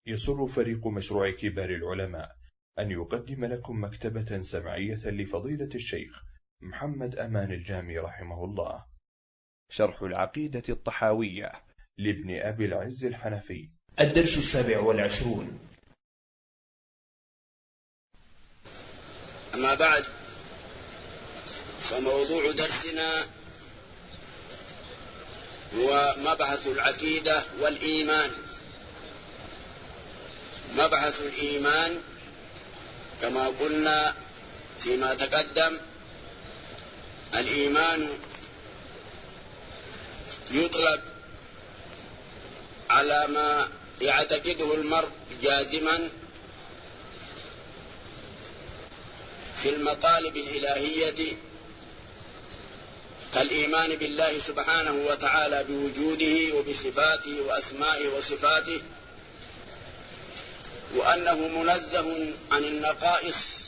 يسر فريق مشروع كبار العلماء أن يقدم لكم مكتبة سمعية لفضيلة الشيخ محمد أمان الجامي رحمه الله، شرح العقيدة الطحاوية لابن أبي العز الحنفي، الدرس 27. أما بعد، فموضوع درسنا هو مبحث العقيدة والإيمان. مبحث الإيمان كما قلنا فيما تقدم، الإيمان يطلق على ما يعتقده المرء جازما في المطالب الإلهية، كالإيمان بالله سبحانه وتعالى بوجوده وبصفاته وأسمائه وصفاته، وأنه منزه عن النقائص،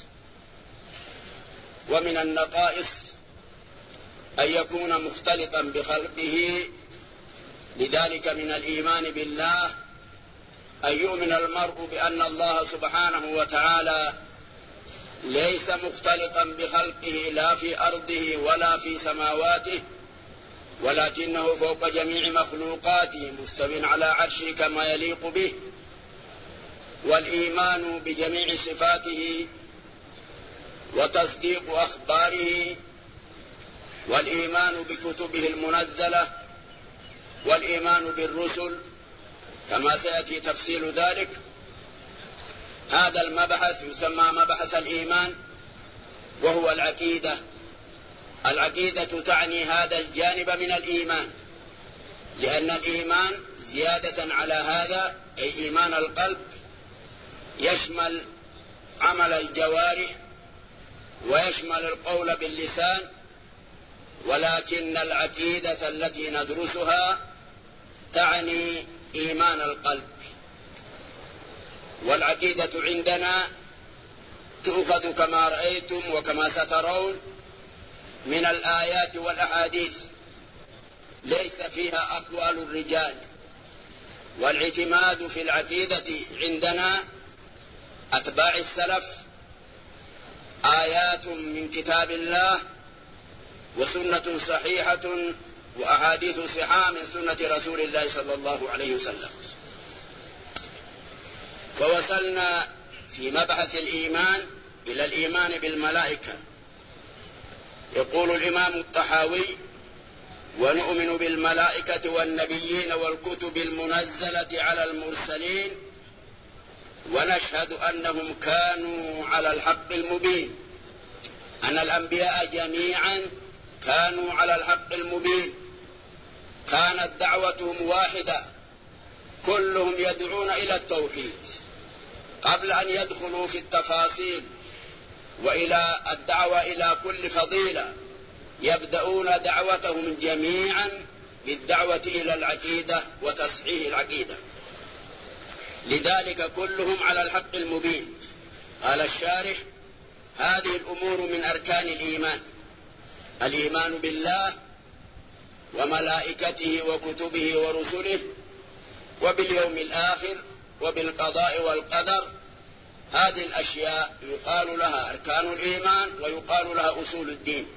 ومن النقائص أن يكون مختلطا بخلقه. لذلك من الإيمان بالله أن يؤمن المرء بأن الله سبحانه وتعالى ليس مختلطا بخلقه لا في أرضه ولا في سماواته، ولكنه فوق جميع مخلوقاته مستو على عرشه كما يليق به. والإيمان بجميع صفاته وتصديق أخباره، والإيمان بكتبه المنزلة، والإيمان بالرسل كما سيأتي تفصيل ذلك. هذا المبحث يسمى مبحث الإيمان، وهو العقيدة. العقيدة تعني هذا الجانب من الإيمان، لأن الإيمان زيادة على هذا أي إيمان القلب يشمل عمل الجوارح ويشمل القول باللسان، ولكن العقيدة التي ندرسها تعني إيمان القلب. والعقيدة عندنا تؤخذ كما رأيتم وكما سترون من الآيات والأحاديث، ليس فيها أقوال الرجال. والاعتماد في العقيدة عندنا أتباع السلف آيات من كتاب الله وسنة صحيحة وأحاديث صحاح من سنة رسول الله صلى الله عليه وسلم. فوصلنا في مبحث الإيمان إلى الإيمان بالملائكة. يقول الإمام الطحاوي: ونؤمن بالملائكة والنبيين والكتب المنزلة على المرسلين، ونشهد أنهم كانوا على الحق المبين. أن الأنبياء جميعا كانوا على الحق المبين، كانت دعوتهم واحدة، كلهم يدعون إلى التوحيد. قبل أن يدخلوا في التفاصيل وإلى الدعوة إلى كل فضيلة، يبدأون دعوتهم جميعا بالدعوة إلى العقيدة وتصحيح العقيدة. لذلك كلهم على الحق المبين. قال الشارح: هذه الأمور من أركان الإيمان: الإيمان بالله وملائكته وكتبه ورسله، وباليوم الآخر، وبالقضاء والقدر. هذه الأشياء يقال لها أركان الإيمان ويقال لها أصول الدين.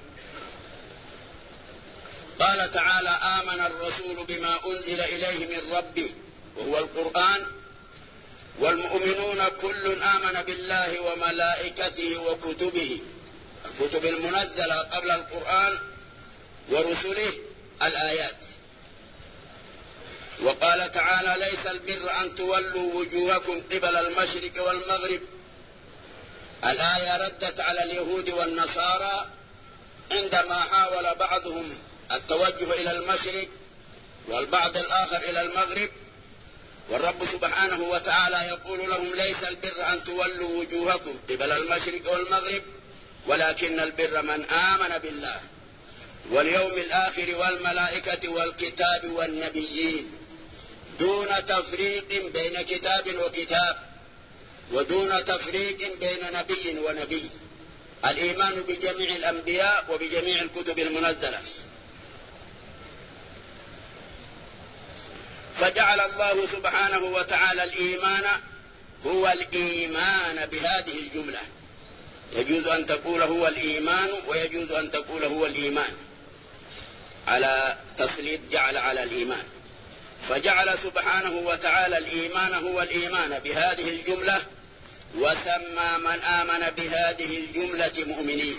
قال تعالى: آمن الرسول بما أنزل إليه من ربه وهو القرآن، والمؤمنون كل آمن بالله وملائكته وكتبه، الكتب المنزلة قبل القرآن، ورسله، الآيات. وقال تعالى: ليس البر أن تولوا وجوهكم قبل المشرق والمغرب. الآية ردت على اليهود والنصارى عندما حاول بعضهم التوجه إلى المشرق والبعض الآخر إلى المغرب، والرب سبحانه وتعالى يقول لهم: ليس البر أن تولوا وجوهكم قبل المشرق والمغرب، ولكن البر من آمن بالله واليوم الآخر والملائكة والكتاب والنبيين، دون تفريق بين كتاب وكتاب، ودون تفريق بين نبي ونبي. الإيمان بجميع الأنبياء وبجميع الكتب المنزلة. فجعل الله سبحانه وتعالى الإيمان هو الإيمان بهذه الجملة. يجوز أن تقول هو الإيمان ويجوز أن تقول هو الإيمان على تسليط جعل على الإيمان. فجعل سبحانه وتعالى الإيمان هو الإيمان بهذه الجملة، وسمى من آمن بهذه الجملة مؤمنين،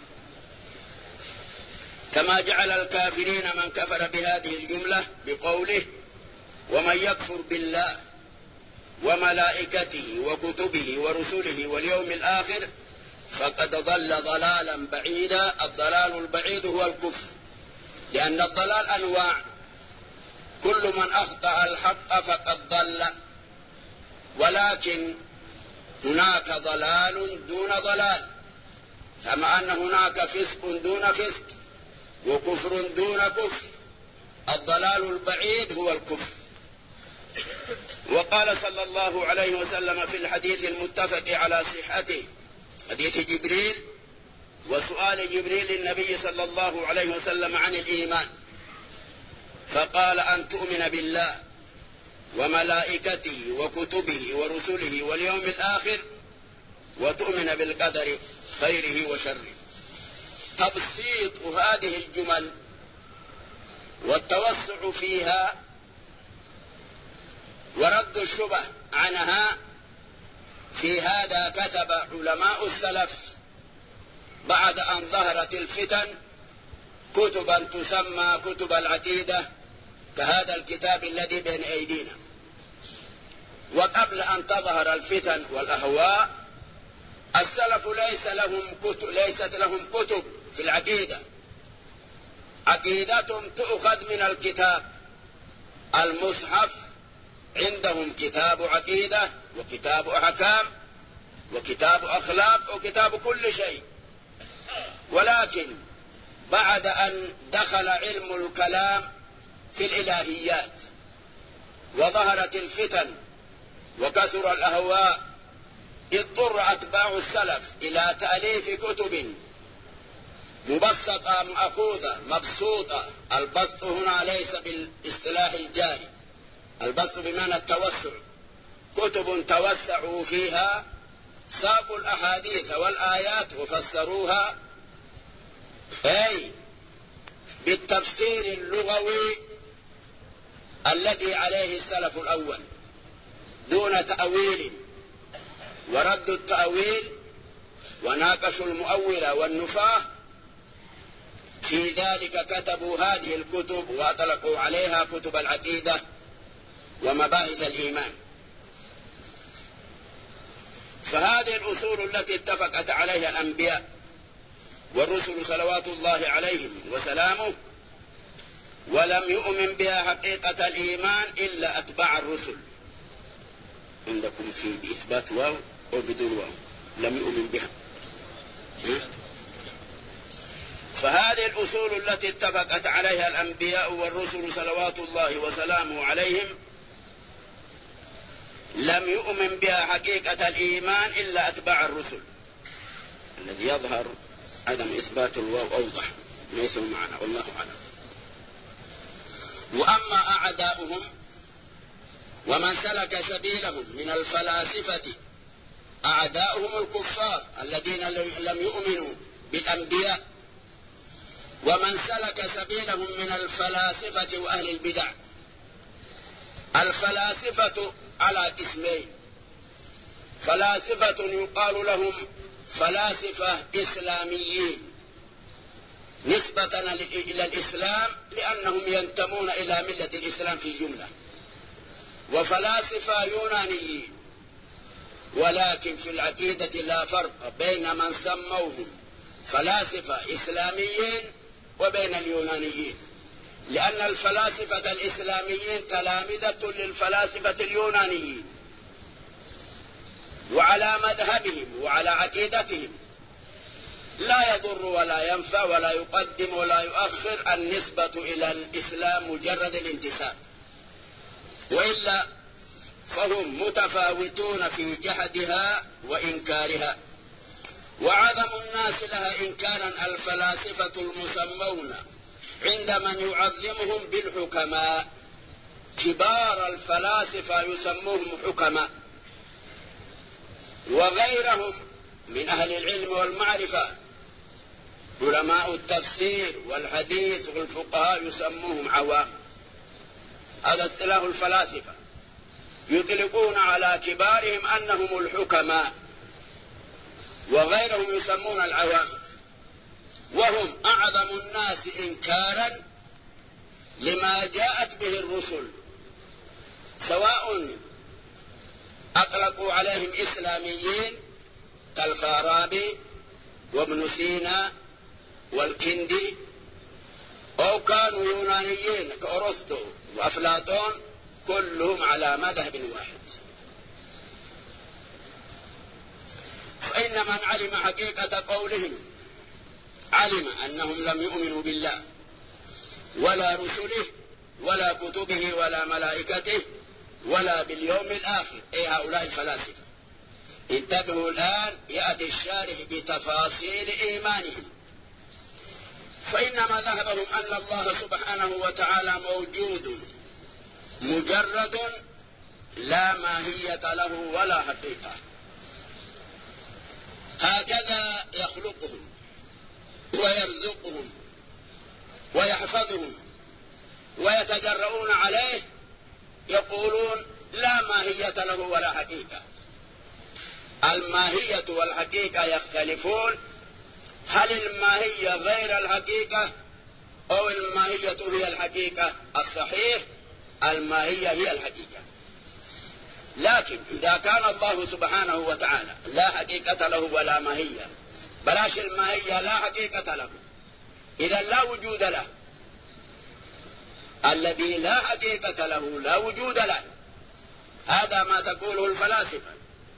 كما جعل الكافرين من كفر بهذه الجملة بقوله: ومن يكفر بالله وملائكته وكتبه ورسله واليوم الآخر فقد ضل ضلالا بعيدا. الضلال البعيد هو الكفر، لأن الضلال أنواع، كل من أخطأ الحق فقد ضل، ولكن هناك ضلال دون ضلال، كما أن هناك فسق دون فسق وكفر دون كفر. الضلال البعيد هو الكفر. وقال صلى الله عليه وسلم في الحديث المتفق على صحته، حديث جبريل وسؤال جبريل النبي صلى الله عليه وسلم عن الإيمان، فقال: أن تؤمن بالله وملائكته وكتبه ورسله واليوم الآخر وتؤمن بالقدر خيره وشره. تبسيط هذه الجمل والتوسع فيها ورد الشبه عنها، في هذا كتب علماء السلف بعد أن ظهرت الفتن كتبا تسمى كتب العقيدة، كهذا الكتاب الذي بين أيدينا. وقبل أن تظهر الفتن والأهواء السلف ليست لهم كتب في العقيدة. عقيدتهم تؤخذ من الكتاب، المصحف عندهم كتاب عقيدة وكتاب أحكام وكتاب أخلاق وكتاب كل شيء. ولكن بعد أن دخل علم الكلام في الإلهيات وظهرت الفتن وكثر الأهواء، اضطر أتباع السلف إلى تأليف كتب مبسطة مأخوذة مبسوطة. البسط هنا ليس بالاصطلاح الجاري، البسط بمعنى التوسع. كتب توسعوا فيها، ساقوا الأحاديث والآيات وفسروها أي بالتفسير اللغوي الذي عليه السلف الأول دون تأويل، وردوا التأويل وناقشوا المؤولة والنفاة. في ذلك كتبوا هذه الكتب وأطلقوا عليها كتب العقيدة ومباحث الإيمان. فهذه الأصول التي اتفقت عليها الأنبياء والرسل صلوات الله عليهم وسلامه، ولم يؤمن بها حقيقة الإيمان إلا أتباع الرسل. عندكم في بإثبات واو أو بدون واو؟ لم يؤمن بها. فهذه الأصول التي اتفقت عليها الأنبياء والرسل صلوات الله وسلامه عليهم لم يؤمن بها حقيقة الإيمان إلا أتباع الرسل. الذي يظهر عدم إثبات الواو أوضح ليس معنا، والله أعلم. وأما أعداؤهم ومن سلك سبيلهم من الفلاسفة، أعداؤهم الكفار الذين لم يؤمنوا بالأنبياء، ومن سلك سبيلهم من الفلاسفة وأهل البدع. الفلاسفة على قسمين: فلاسفة يقال لهم فلاسفة إسلاميين نسبة إلى الإسلام لأنهم ينتمون إلى ملة الإسلام في الجملة، وفلاسفة يونانيين. ولكن في العقيدة لا فرق بين من سموهم فلاسفة إسلاميين وبين اليونانيين، لأن الفلاسفة الإسلاميين تلامذة للفلاسفة اليونانيين، وعلى مذهبهم وعلى عقيدتهم لا يضر ولا ينفع ولا يقدم ولا يؤخر النسبة إلى الإسلام مجرد الانتساب، وإلا فهم متفاوتون في جحدها وإنكارها. وعظم الناس لها إنكارا الفلاسفة المسمون عند من يعظمهم بالحكماء، كبار الفلاسفة يسموهم حكماء، وغيرهم من أهل العلم والمعرفة علماء التفسير والحديث والفقهاء يسموهم عوام. هذا اصطلاح الفلاسفة، يطلقون على كبارهم أنهم الحكماء، وغيرهم يسمون العوام، وهم أعظم الناس إنكارا لما جاءت به الرسل، سواء أطلقوا عليهم إسلاميين كالفارابي وابن سينا والكندي، أو كانوا يونانيين كأرسطو وأفلاطون، كلهم على مذهب واحد. فإن من علم حقيقة قولهم علم أنهم لم يؤمنوا بالله ولا رسله ولا كتبه ولا ملائكته ولا باليوم الآخر، أي هؤلاء الفلاسفة. انتبهوا الآن، يأتي الشارح بتفاصيل إيمانهم. فإن مذهبهم أن الله سبحانه وتعالى موجود مجرد لا ماهية له ولا حقيقة، هكذا يخلقهم ويرزقهم ويحفظهم ويتجرؤون عليه، يقولون لا ماهية له ولا حقيقة. الماهية والحقيقة يختلفون، هل الماهية غير الحقيقة أو الماهية هي الحقيقة؟ الصحيح الماهية هي الحقيقة. لكن إذا كان الله سبحانه وتعالى لا حقيقة له ولا ماهية، بلاش الماهية، لا حقيقة له، إذا لا وجود له. الذي لا حقيقة له لا وجود له، هذا ما تقوله الفلاسفة.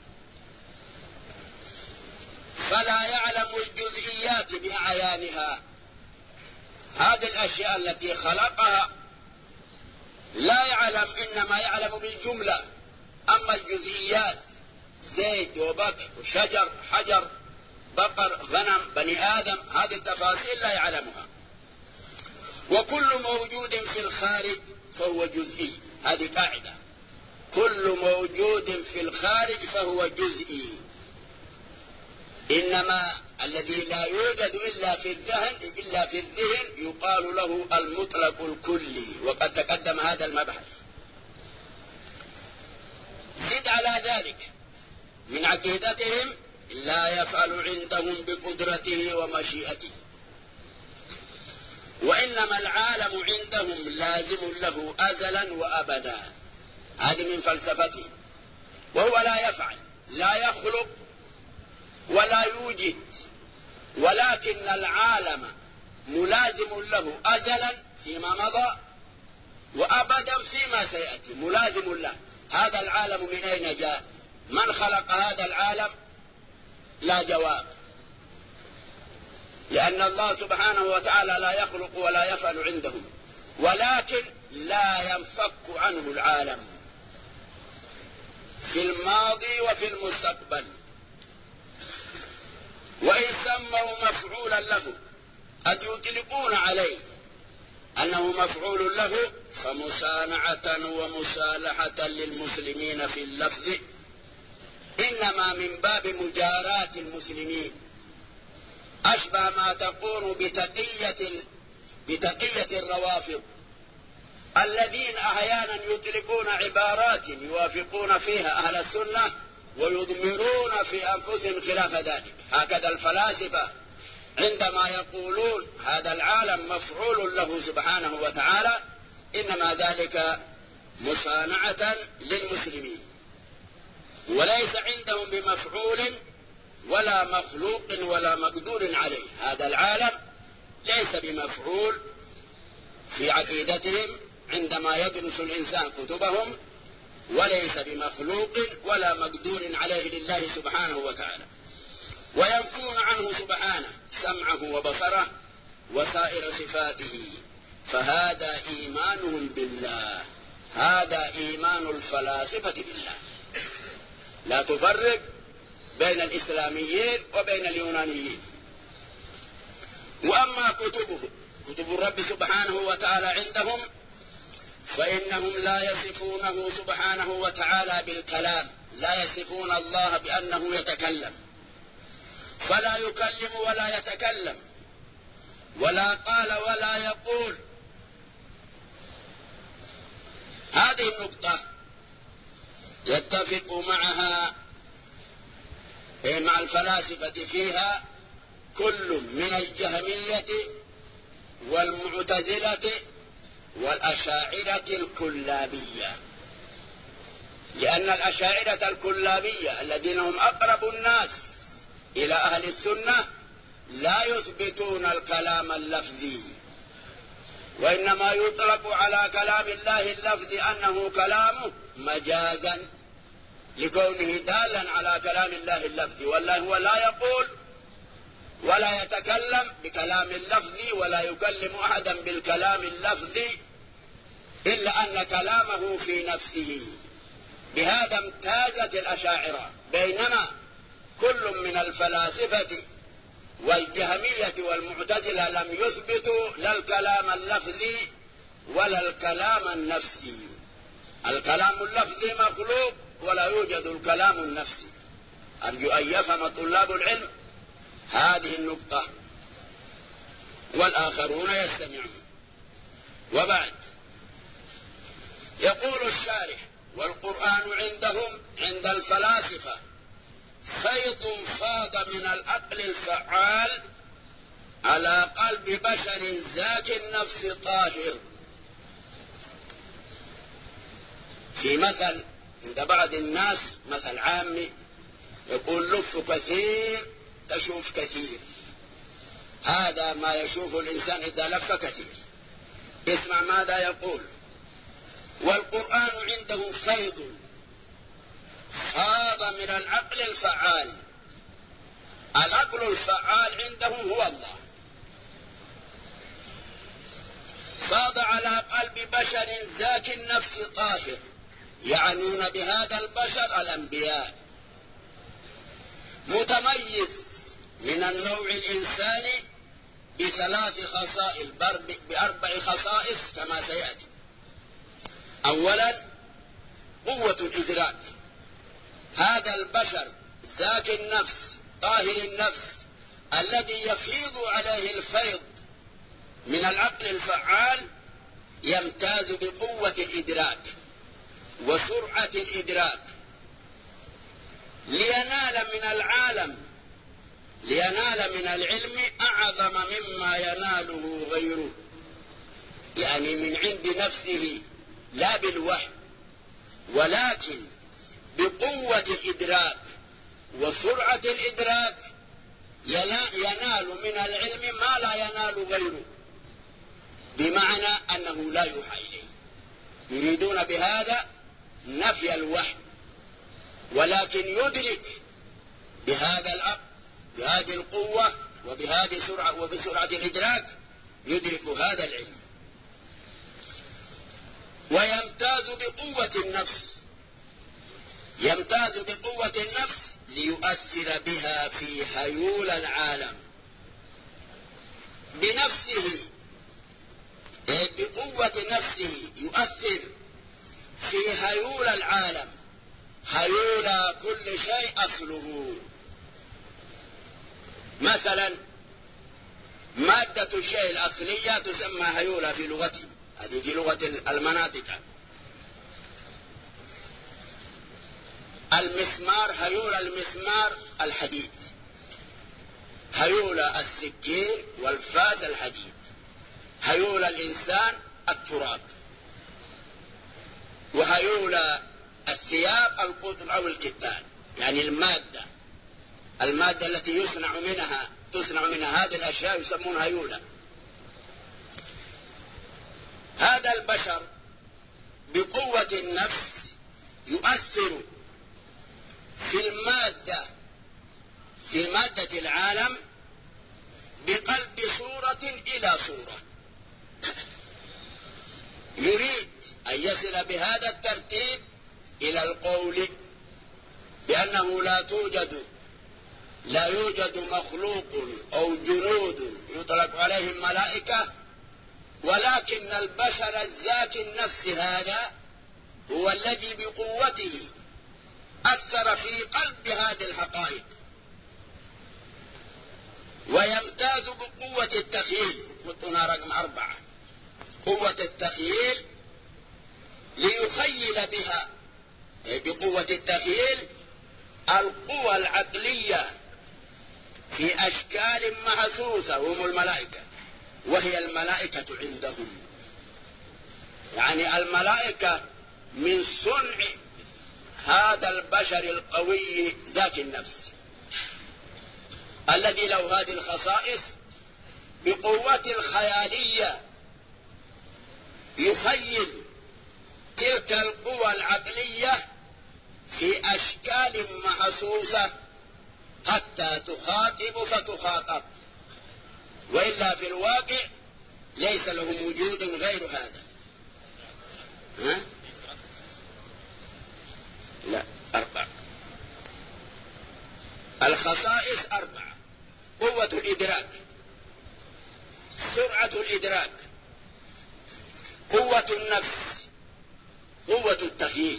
فلا يعلم الجزئيات بأعيانها، هذه الأشياء التي خلقها لا يعلم، إنما يعلم بالجملة. أما الجزئيات زيت وبكر وشجر حجر بقر غنم بني آدم، هذه التفاصيل لا يعلمها. وكل موجود في الخارج فهو جزئي، هذه قاعدة، كل موجود في الخارج فهو جزئي. إنما الذي لا يوجد إلا في الذهن يقال له المطلق الكلي، وقد تقدم هذا المبحث. زد على ذلك من عقيدتهم لا يفعل عندهم بقدرته ومشيئته، وإنما العالم عندهم لازم له أزلا وأبدا، هذه من فلسفته. وهو لا يفعل، لا يخلق ولا يوجد، ولكن العالم ملازم له أزلا فيما مضى وأبدا فيما سيأتي، ملازم له. هذا العالم من أين جاء؟ من خلق هذا العالم؟ لا جواب، لأن الله سبحانه وتعالى لا يخلق ولا يفعل عندهم، ولكن لا ينفك عنه العالم في الماضي وفي المستقبل. وإن سموا مفعولا له، قد يطلقون عليه أنه مفعول له، فمسانعة ومصالحة للمسلمين في اللفظ إنما من باب مجاراة المسلمين، أشبه ما تكون بتقية الروافض الذين أحيانا يطلقون عبارات يوافقون فيها أهل السنة ويضمرون في أنفسهم خلاف ذلك. هكذا الفلاسفة عندما يقولون هذا العالم مفعول له سبحانه وتعالى، إنما ذلك مصانعة للمسلمين، وليس عندهم بمفعول ولا مخلوق ولا مقدور عليه. هذا العالم ليس بمفعول في عقيدتهم عندما يدرس الإنسان كتبهم، وليس بمخلوق ولا مقدور عليه لله سبحانه وتعالى. وينفون عنه سبحانه سمعه وبصره وسائر صفاته، فهذا إيمانهم بالله، هذا إيمان الفلاسفة بالله. لا تفرق بين الإسلاميين وبين اليونانيين. وأما كتب الرب سبحانه وتعالى عندهم فإنهم لا يصفونه سبحانه وتعالى بالكلام، لا يصفون الله بأنه يتكلم، فلا يكلم ولا يتكلم، ولا قال ولا يقول. هذه النقطة يتفق معها مع الفلاسفة فيها كل من الجهمية والمعتزلة والأشاعرة الكلابية، لأن الأشاعرة الكلابية الذين هم أقرب الناس إلى أهل السنة لا يثبتون الكلام اللفظي، وإنما يطلق على كلام الله اللفظي أنه كلامه مجازا لكونه دالا على كلام الله اللفظي، والله هو لا يقول ولا يتكلم بكلام اللفظي ولا يكلم أحدا بالكلام اللفظي، إلا أن كلامه في نفسه. بهذا امتازت الأشاعرة، بينما كل من الفلاسفة والجهمية والمعتزلة لم يثبتوا لا الكلام اللفظي ولا الكلام النفسي. الكلام اللفظي مخلوق ولا يوجد الكلام النفسي. أرجو أن يفهم طلاب العلم هذه النقطة والآخرون يستمعون. وبعد يقول الشارح: والقرآن عندهم عند الفلاسفة خيط فاض من العقل الفعال على قلب بشر ذاك النفس طاهر. في مثل عند بعض الناس، مثل عامي، يقول: لف كثير تشوف كثير. هذا ما يشوف الإنسان إذا لف كثير. اسمع ماذا يقول: والقرآن عنده فيض فاض من العقل الفعال. العقل الفعال عندهم هو الله، فاض على قلب بشر ذاك النفس طاهر. يعنون بهذا البشر الأنبياء، متميز من النوع الإنساني بأربع خصائص كما سيأتي. أولا قوة الإدراك. هذا البشر ذاك النفس طاهر النفس الذي يفيض عليه الفيض من العقل الفعال يمتاز بقوة الإدراك وسرعة الإدراك، لينال من العلم أعظم مما يناله غيره، يعني من عند نفسه لا بالوحي، ولكن بقوة الإدراك وسرعة الإدراك ينال من العلم ما لا ينال غيره، بمعنى أنه لا يوحى إليه. يريدون بهذا نفي الوحي، ولكن يدرك بهذا العقل بهذه القوة وبهذه السرعة وبسرعة الإدراك يدرك هذا العلم. ويمتاز بقوة النفس، يمتاز بقوة النفس ليؤثر بها في هيول العالم بنفسه، بقوة نفسه يؤثر في هيول العالم. هيول كل شيء أصله. مثلا مادة الشيء الأصلية تسمى هيولة في لغتهم، هذه في لغة المناطق. المسمار، هيول المسمار الحديد، هيول السكين والفاس الحديد، هيول الإنسان التراب، وهيول الثياب القطن أو الكتان، يعني المادة التي تصنع منها هذه الأشياء يسمونها هيولا. هذا البشر بقوة النفس يؤثر في مادة العالم بقلب صورة إلى صورة. يريد أن يصل بهذا الترتيب إلى القول بأنه لا يوجد مخلوق أو جنود يطلق عليهم ملائكة ولكن البشر الزاكي النفس هذا هو الذي بقوته أثر في قلب هذه الحقائق، ويمتاز بقوة التخيل. خطنا رقم 4، قوة التخيل، ليخيل بها بقوة التخيل القوى العقلية في أشكال محسوسة، هم الملائكة، وهي الملائكة عندهم، يعني الملائكة من صنع هذا البشر القوي ذاك النفس الذي له هذه الخصائص، بقوة الخيالية يخيل تلك القوى العقلية في أشكال محسوسة حتى تخاطب فتخاطب، وإلا في الواقع ليس لهم وجود غير هذا. لا، 4 الخصائص 4: قوة الإدراك، سرعة الإدراك، قوة النفس، قوة التخييل.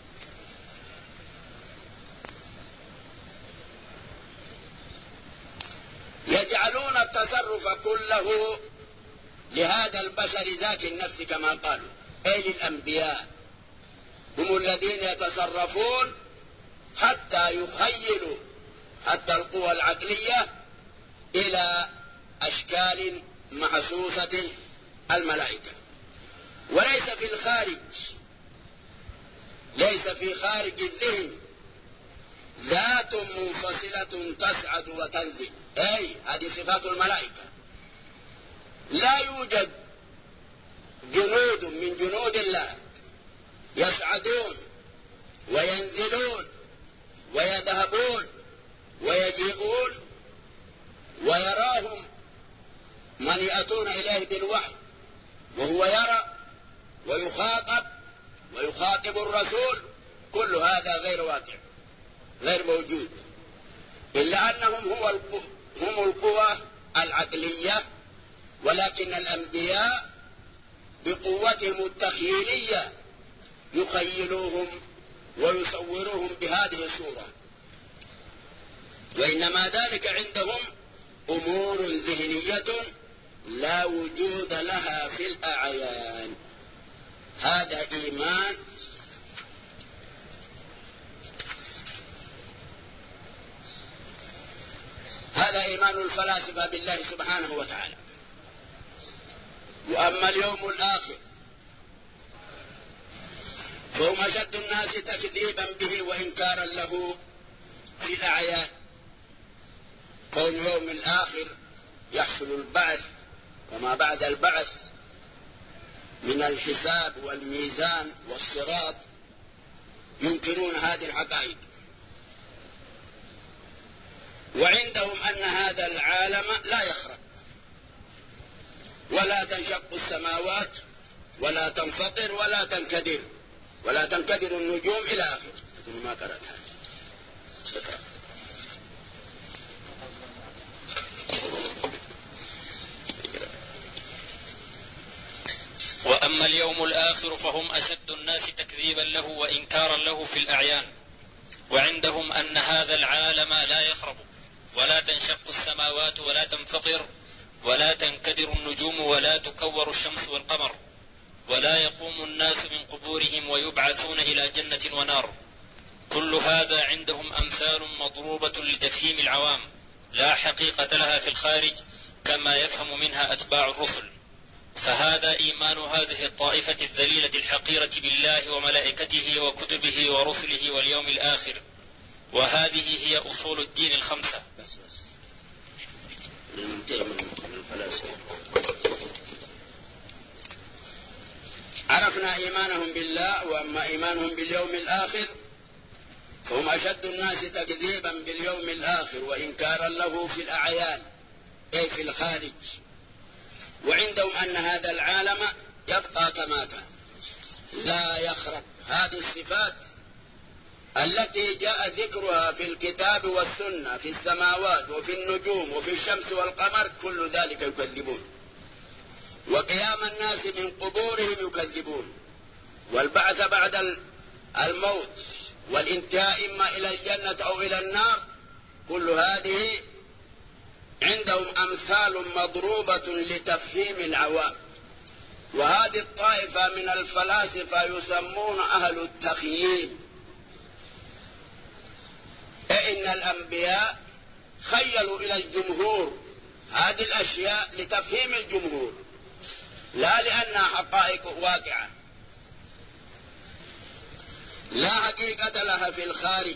يجعلون التصرف كله لهذا البشر ذاك النفس كما قالوا، أي للأنبياء، هم الذين يتصرفون حتى يخيلوا حتى القوى العقلية إلى أشكال محسوسة الملائكة، وليس في الخارج، ليس في خارج الذهن ذات منفصلة تصعد وتنزل، أي هذه صفات الملائكة. لا يوجد جنود من جنود الله يصعدون وينزلون ويذهبون ويجيئون ويراهم من يأتون إليه بالوحي وهو يرى ويخاطب الرسول، كل هذا غير واقع، غير موجود، إلا أنهم هم القوى العقلية، ولكن الأنبياء بقوتهم التخيلية يخيلوهم ويصوروهم بهذه الصورة، وإنما ذلك عندهم أمور ذهنية لا وجود لها في الأعيان. هذا إيمان الفلاسفة بالله سبحانه وتعالى. وأما اليوم الآخر فهم أشد الناس تكذيبا به وإنكارا له في الأعيان. كون يوم الآخر يحصل البعث وما بعد البعث من الحساب والميزان والصراط، ينكرون هذه الحقائق، وعندهم أن هذا العالم لا يخرب ولا تنشق السماوات ولا تنفطر ولا تنكدر النجوم إلى آخر. ما قرأت هذا. وأما اليوم الآخر فهم أشد الناس تكذيبا له وإنكارا له في الأعيان، وعندهم أن هذا العالم لا يخرب ولا تنشق السماوات ولا تنفطر ولا تنكدر النجوم ولا تكور الشمس والقمر، ولا يقوم الناس من قبورهم ويبعثون إلى جنة ونار. كل هذا عندهم أمثال مضروبة لتفهيم العوام لا حقيقة لها في الخارج، كما يفهم منها أتباع الرسل. فهذا إيمان هذه الطائفة الذليلة الحقيرة بالله وملائكته وكتبه ورسله واليوم الآخر، وهذه هي أصول الدين الخمسة. عرفنا إيمانهم بالله. وأما إيمانهم باليوم الآخر فهم أشد الناس تكذيبا باليوم الآخر وإنكارا له في الأعيان، أي في الخارج. وعندهم أن هذا العالم يبقى كما كان لا يخرب. هذه الصفات التي جاء ذكرها في الكتاب والسنة في السماوات وفي النجوم وفي الشمس والقمر، كل ذلك يكذبون. وقيام الناس من قبورهم يكذبون، والبعث بعد الموت، والانتهاء إما إلى الجنة أو إلى النار، كل هذه عندهم أمثال مضروبة لتفهيم العوام. وهذه الطائفة من الفلاسفة يسمون أهل التخييل، إن الأنبياء خيلوا إلى الجمهور هذه الأشياء لتفهيم الجمهور، لا لأنها حقائق واقعة لا حقيقة لها في الخارج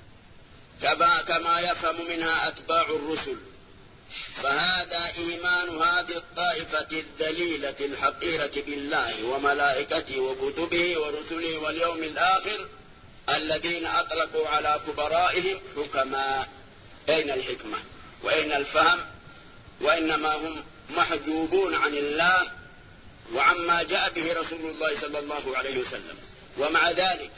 كما يفهم منها أتباع الرسل. فهذا إيمان هذه الطائفة الدليلة الحقيرة بالله وملائكته وكتبه ورسله واليوم الآخر، الذين أطلقوا على كبرائهم حكماء. أين الحكمة وأين الفهم؟ وإنما هم محجوبون عن الله وعما جاء به رسول الله صلى الله عليه وسلم، ومع ذلك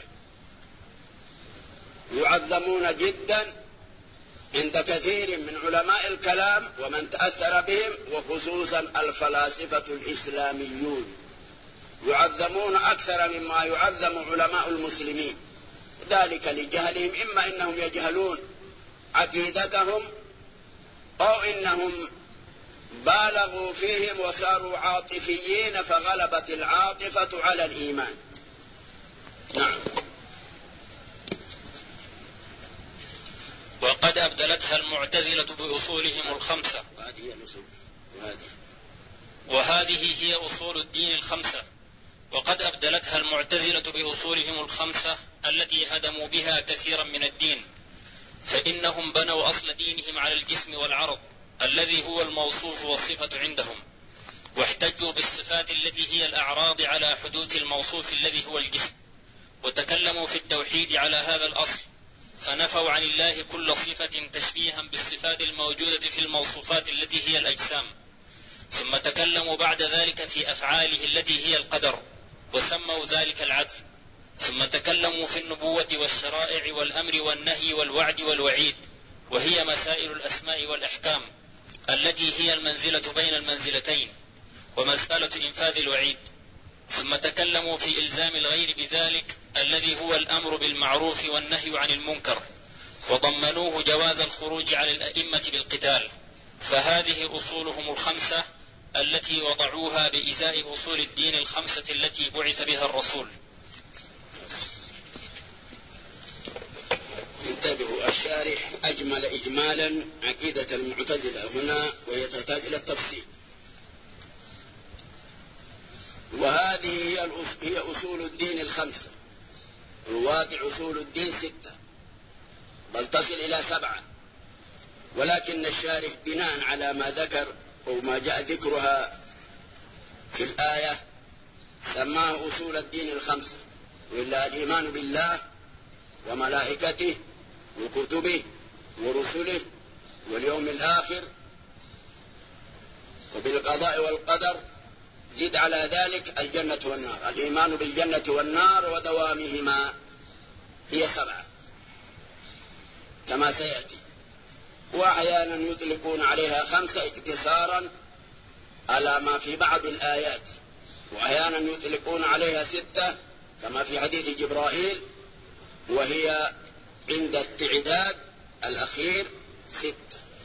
يعظمون جدا عند كثير من علماء الكلام ومن تأثر بهم، وخصوصا الفلاسفة الإسلاميون يعظمون أكثر مما يعظم علماء المسلمين، ذلك لجهلهم، إما إنهم يجهلون عقيدتهم أو إنهم بالغوا فيهم وصاروا عاطفيين فغلبت العاطفة على الإيمان. نعم. وقد أبدلتها المعتزلة بأصولهم الخمسة، وهذه هي أصول الدين الخمسة. وقد أبدلتها المعتزلة بأصولهم الخمسة التي هدموا بها كثيرا من الدين، فإنهم بنوا أصل دينهم على الجسم والعرض الذي هو الموصوف والصفة عندهم، واحتجوا بالصفات التي هي الأعراض على حدوث الموصوف الذي هو الجسم، وتكلموا في التوحيد على هذا الأصل، فنفوا عن الله كل صفة تشبيها بالصفات الموجودة في الموصوفات التي هي الأجسام، ثم تكلموا بعد ذلك في أفعاله التي هي القدر، وسموا ذلك العدل، ثم تكلموا في النبوة والشرائع والأمر والنهي والوعد والوعيد، وهي مسائل الأسماء والأحكام التي هي المنزلة بين المنزلتين، ومسألة إنفاذ الوعيد، ثم تكلموا في إلزام الغير بذلك الذي هو الأمر بالمعروف والنهي عن المنكر، وضمنوه جواز الخروج على الأئمة بالقتال. فهذه أصولهم الخمسة التي وضعوها بإزاء أصول الدين الخمسة التي بعث بها الرسول. انتبهوا، الشارح أجمل إجمالا عقيدة المعتزلة هنا وهي تحتاج إلى التفصيل. وهذه هي أصول الدين الخمسة، الواقع أصول الدين 6 بل تصل إلى 7، ولكن الشارح بناء على ما ذكر وما جاء ذكرها في الآية سماه أصول الدين الخمسة، وإلا الإيمان بالله وملائكته وكتبه ورسله واليوم الآخر وبالقضاء والقدر، زد على ذلك الجنة والنار، الإيمان بالجنة والنار ودوامهما، هي 7 كما سيأتي. وأحيانا يطلقون عليها 5 اقتصارا على ما في بعض الآيات، وأحيانا يطلقون عليها 6 كما في حديث جبرائيل، وهي عند التعداد الأخير 6.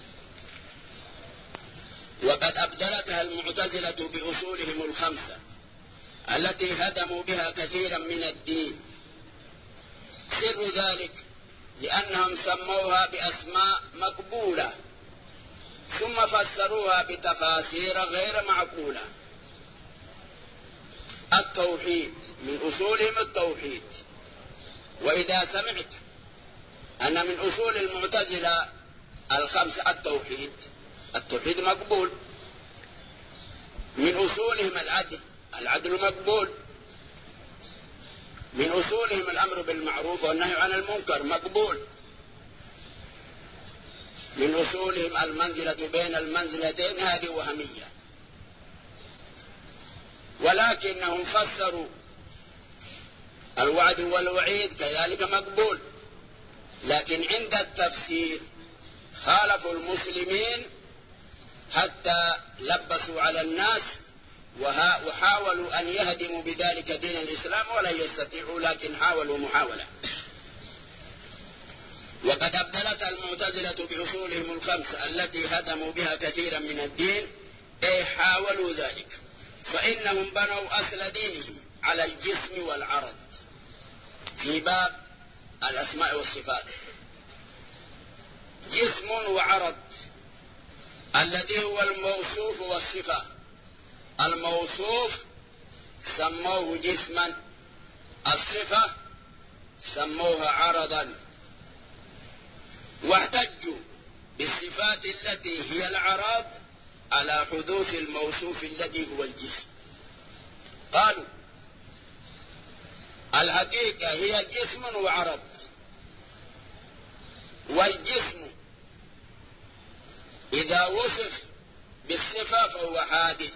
وقد أبدلتها المعتزلة بأصولهم الخمسة التي هدموا بها كثيرا من الدين. سر ذلك لأنهم سموها بأسماء مقبولة ثم فسروها بتفاسير غير معقولة. التوحيد من أصولهم التوحيد، وإذا سمعت أن من أصول المعتزلة الخمسة التوحيد مقبول. من أصولهم العدل مقبول. من أصولهم الأمر بالمعروف والنهي عن المنكر مقبول. من أصولهم المنزلة بين المنزلتين هذه وهمية، ولكنهم فسروا الوعد والوعيد كذلك مقبول، لكن عند التفسير خالفوا المسلمين حتى لبسوا على الناس وحاولوا أن يهدموا بذلك دين الإسلام ولن يستطيعوا، لكن حاولوا محاولة. وقد أبدلت المعتزلة بأصولهم الخمسة التي هدموا بها كثيرا من الدين، حاولوا ذلك، فإنهم بنوا أصل دينهم على الجسم والعرض في باب الأسماء والصفات. جسم وعرض، الذي هو الموصوف والصفة. الموصوف سموه جسما، الصفة سموها عرضا، واحتجوا بالصفات التي هي العرض على حدوث الموصوف الذي هو الجسم. قالوا الحقيقة هي جسم وعرض، والجسم إذا وصف بالصفة فهو حادث.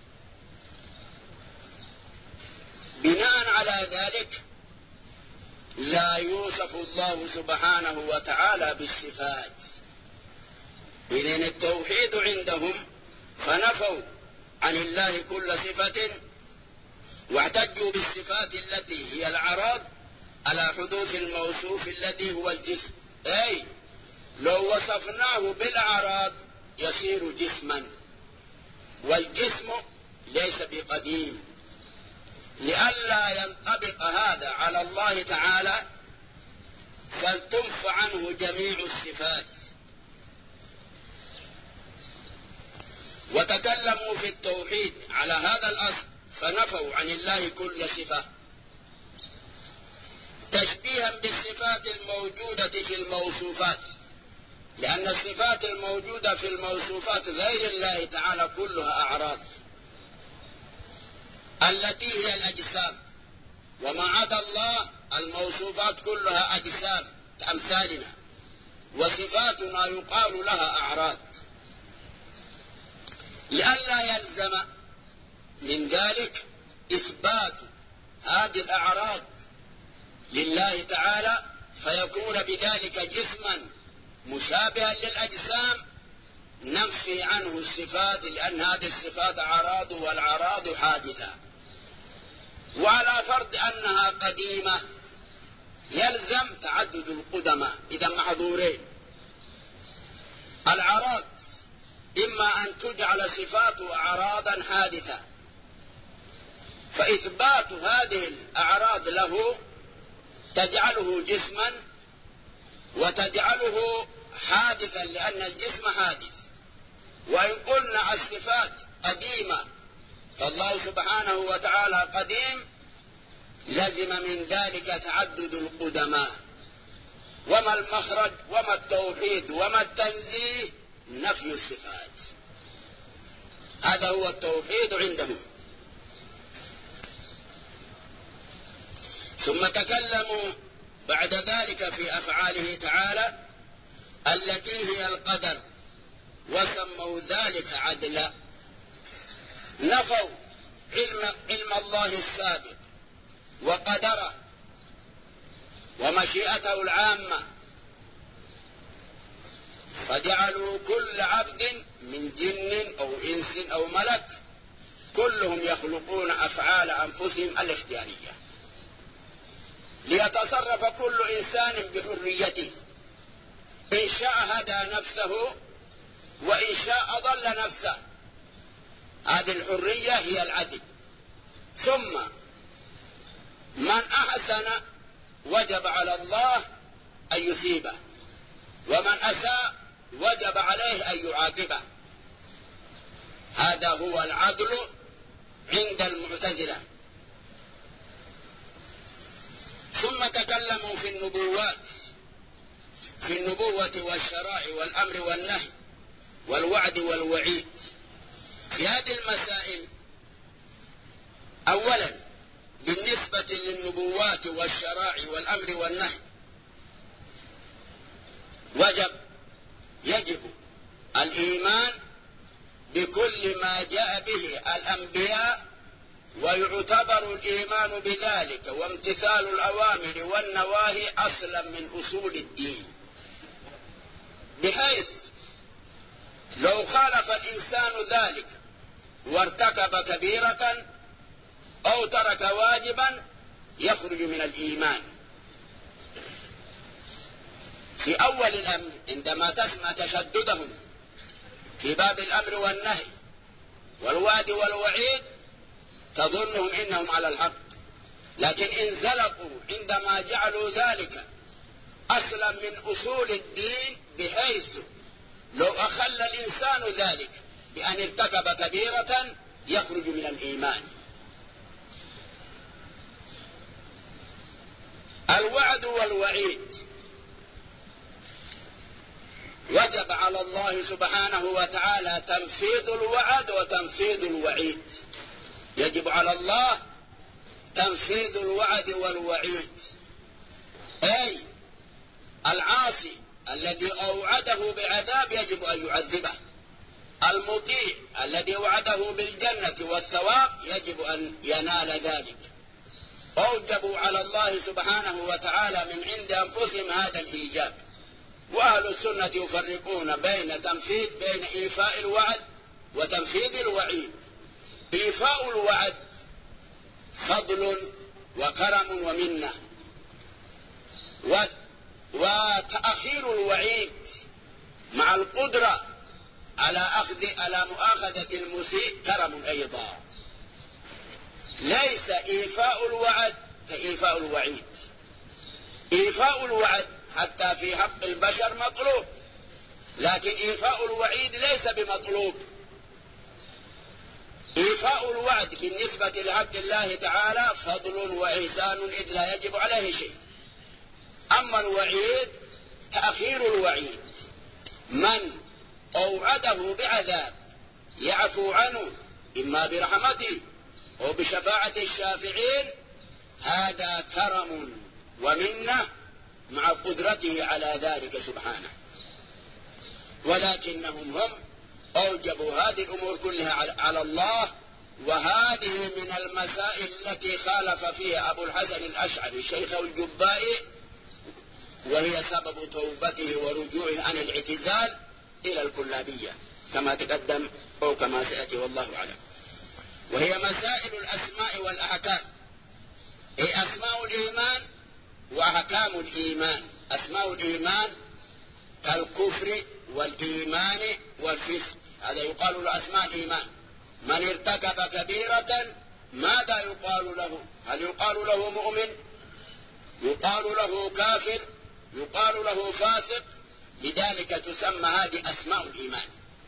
بناء على ذلك لا يوصف الله سبحانه وتعالى بالصفات. إذن التوحيد عندهم فنفوا عن الله كل صفة، واحتجوا بالصفات التي هي العرض على حدوث الموصوف الذي هو الجسم. أي لو وصفناه بالعرض يصير جسما، والجسم ليس بقديم. لئلا ينطبق هذا على الله تعالى فلتنف عنه جميع الصفات. وتكلموا في التوحيد على هذا الأصل فنفوا عن الله كل صفة، تشبيها بالصفات الموجودة في الموصوفات، لأن الصفات الموجودة في الموصوفات غير الله تعالى كلها أعراض التي هي الأجسام، وما عدا الله الموصوفات كلها أجسام كأمثالنا، وصفاتنا يقال لها أعراض. لئلا يلزم من ذلك إثبات هذه الأعراض لله تعالى فيكون بذلك جسما مشابها للأجسام، ننفي عنه الصفات، لأن هذه الصفات أعراض والأعراض حادثة. وعلى فرض أنها قديمة يلزم تعدد القدماء، إذا محظورين. الأعراض إما أن تجعل صفاته أعراضا حادثة، فإثبات هذه الأعراض له تجعله جسما وتجعله حادثا، لأن الجسم حادث. وإن قلنا الصفات قديمة فالله سبحانه وتعالى قديم، لزم من ذلك تعدد القدماء. وما المخرج وما التوحيد وما التنزيه؟ نفي الصفات. هذا هو التوحيد عندهم. ثم تكلموا بعد ذلك في أفعاله تعالى التي هي القدر، وسموا ذلك عدلا. نفوا علم الله السابق وقدره ومشيئته العامة، فجعلوا كل عبد من جن أو إنس أو ملك كلهم يخلقون أفعال أنفسهم الاختيارية، ليتصرف كل إنسان بحريته، إن شاء هدى نفسه وإن شاء ضل نفسه. هذه الحرية هي العدل. ثم من أحسن وجب على الله أن يثيبه، ومن أساء وجب عليه أن يعاقبه. هذا هو العدل عند المعتزلة. ثم تكلموا في النبوات، في النبوة والشرائع والأمر والنهي والوعد والوعيد. في هذه المسائل أولا بالنسبة للنبوات والشرائع والأمر والنهي يجب الإيمان بكل ما جاء به الأنبياء، ويعتبر الإيمان بذلك وامتثال الأوامر والنواهي أصلا من أصول الدين، بحيث لو خالف الإنسان ذلك وارتكب كبيرة أو ترك واجبا يخرج من الإيمان. في أول الأمر عندما تسمع تشددهم في باب الأمر والنهي والوعد والوعيد تظنهم إنهم على الحق، لكن إن زلقوا عندما جعلوا ذلك أصلا من أصول الدين، بحيث لو أخل الإنسان ذلك بأن ارتكب كبيرة يخرج من الإيمان. الوعد والوعيد وجب على الله سبحانه وتعالى تنفيذ الوعد وتنفيذ الوعيد. يجب على الله تنفيذ الوعد والوعيد، أي العاصي الذي أوعده بعذاب يجب أن يعذبه، المطيع الذي وعده بالجنة والثواب يجب أن ينال ذلك. أوجبوا على الله سبحانه وتعالى من عند أنفسهم هذا الإيجاب. وأهل السنة يفرقون بين إيفاء الوعد وتنفيذ الوعيد. إيفاء الوعد فضل وكرم ومنة، وتأخير الوعيد مع القدرة على مؤاخذة المسيء كرم أيضا. ليس إيفاء الوعد كإيفاء الوعيد. إيفاء الوعد حتى في حق البشر مطلوب، لكن إيفاء الوعيد ليس بمطلوب. إيفاء الوعد بالنسبة لحق الله تعالى فضل وإحسان إذ لا يجب عليه شيء. أما الوعيد تأخير الوعيد، من أوعده بعذاب يعفو عنه إما برحمته أو بشفاعة الشافعين، هذا كرم ومنة مع قدرته على ذلك سبحانه. ولكنهم هم أوجبوا هذه الأمور كلها على الله. وهذه من المسائل التي خالف فيها أبو الحسن الأشعري شيخ الجبائي، وهي سبب توبته ورجوعه عن الاعتزال إلى الكلابية كما تقدم أو كما سيأتي والله أعلم. وهي مسائل الأسماء والأحكام، أي أسماء الإيمان وأحكام الإيمان. أسماء الإيمان كالكفر والإيمان والفسق، هذا يقال له أسماء الإيمان. من ارتكب كبيرة ماذا يقال له؟ هل يقال له مؤمن؟ يقال له كافر؟ يقال له فاسق؟ لذلك تسمى هذه أسماء الإيمان.